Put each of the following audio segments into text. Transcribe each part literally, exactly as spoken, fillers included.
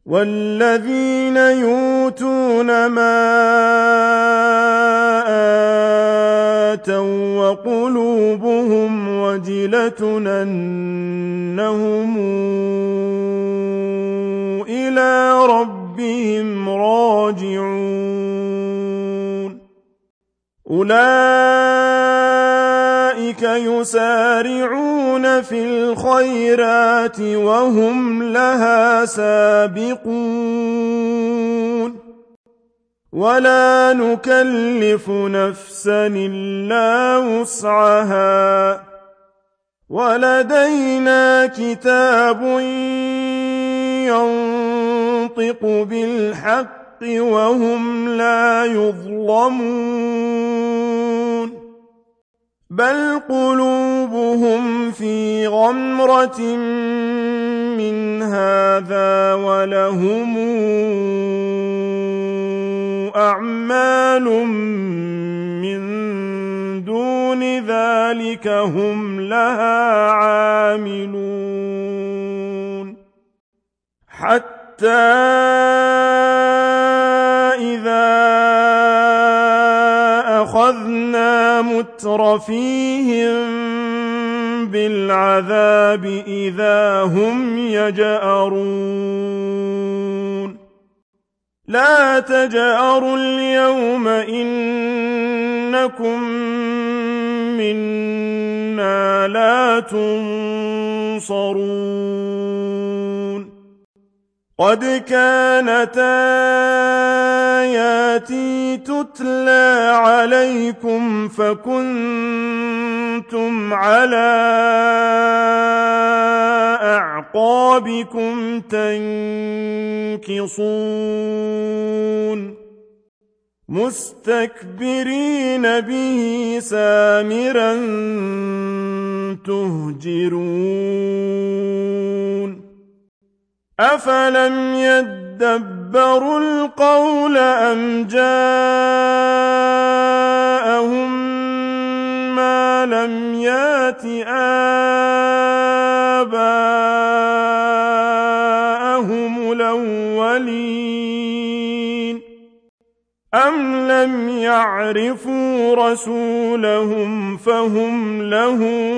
وَالَّذِينَ يُؤْتُونَ مَا آتَوا وَّقُلُوبُهُمْ وَجِلَةٌ أَنَّهُمْ إِلَىٰ رَبِّهِمْ رَاجِعُونَ أُولَٰئِكَ يُسَارِعُونَ فِي الْخَيْرَاتِ وَهُمْ لَهَا سَابِقُونَ وَلَا نُكَلِّفُ نَفْسًا إِلَّا وُسْعَهَا وَلَدَيْنَا كِتَابٌ يَنطِقُ بِالْحَقِّ وَهُمْ لَا يُظْلَمُونَ بَلْ قُلُوبُهُمْ فِي غَمْرَةٍ مِّنْ هَٰذَا وَلَهُمْ أَعْمَالٌ مِّن دُونِ ذَٰلِكَ هُمْ لَهَا عَامِلُونَ حَتَّىٰ إِذَا أَخَذْنَا مُتْرَفِيهِم بِالْعَذَابِ إِذَا هُمْ يَجْأَرُونَ لَا تَجْأَرُوا الْيَوْمَ إِنَّكُم مِّنَّا لَا تُنصَرُونَ قَدْ كَانَتْ آيَاتِي تُتْلَىٰ عَلَيْكُمْ فَكُنتُمْ عَلَىٰ أَعْقَابِكُمْ تَنكِصُونَ مُسْتَكْبِرِينَ بِهِ سَامِرًا تَهْجُرُونَ أَفَلَمْ يَدَّبَّرُوا الْقَوْلَ أَمْ جَاءَهُم مَّا لَمْ يَأْتِ آبَاءَهُمُ الْأَوَّلِينَ أَمْ لَمْ يَعْرِفُوا رَسُولَهُمْ فَهُمْ لَهُ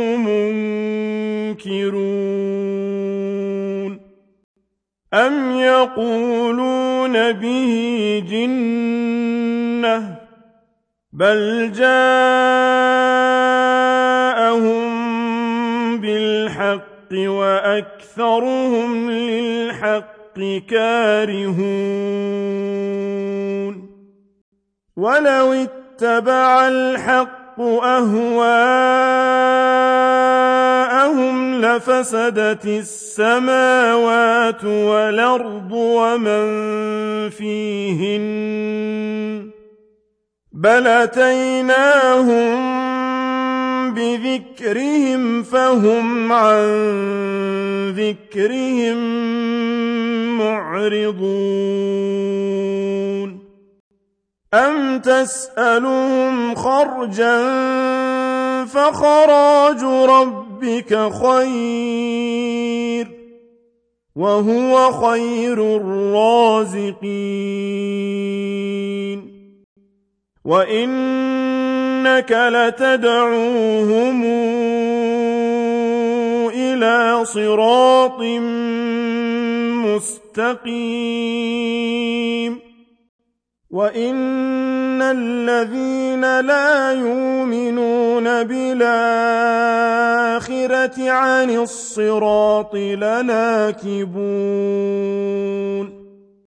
مُنكِرُونَ أَمْ يَقُولُونَ بِهِ جِنَّةٌ بَلْ جَاءَهُم بِالْحَقِّ وَأَكْثَرُهُمْ لِلْحَقِّ كَارِهُونَ وَلَوِ اتَّبَعَ الْحَقُّ أَهْوَاءَهُمْ لَفَسَدَتِ السَّمَاوَاتُ وَالْأَرْضُ وَمَن فِيهِنَّ بَلْ أَتَيْنَاهُم بِذِكْرِهِمْ فَهُمْ عَن ذِكْرِهِم مُّعْرِضُونَ أَمْ تَسْأَلُهُمْ خَرْجًا فَخَرَاجُ رَبِّكَ خَيْرٌ وَهُوَ خَيْرُ الرَّازِقِينَ وَإِنَّكَ لَتَدْعُوهُمْ إِلَىٰ صِرَاطٍ مُّسْتَقِيمٍ وَإِنَّ الَّذِينَ لَا يُؤْمِنُونَ بِالْآخِرَةِ عَنِ الصِّرَاطِ لَنَاكِبُونَ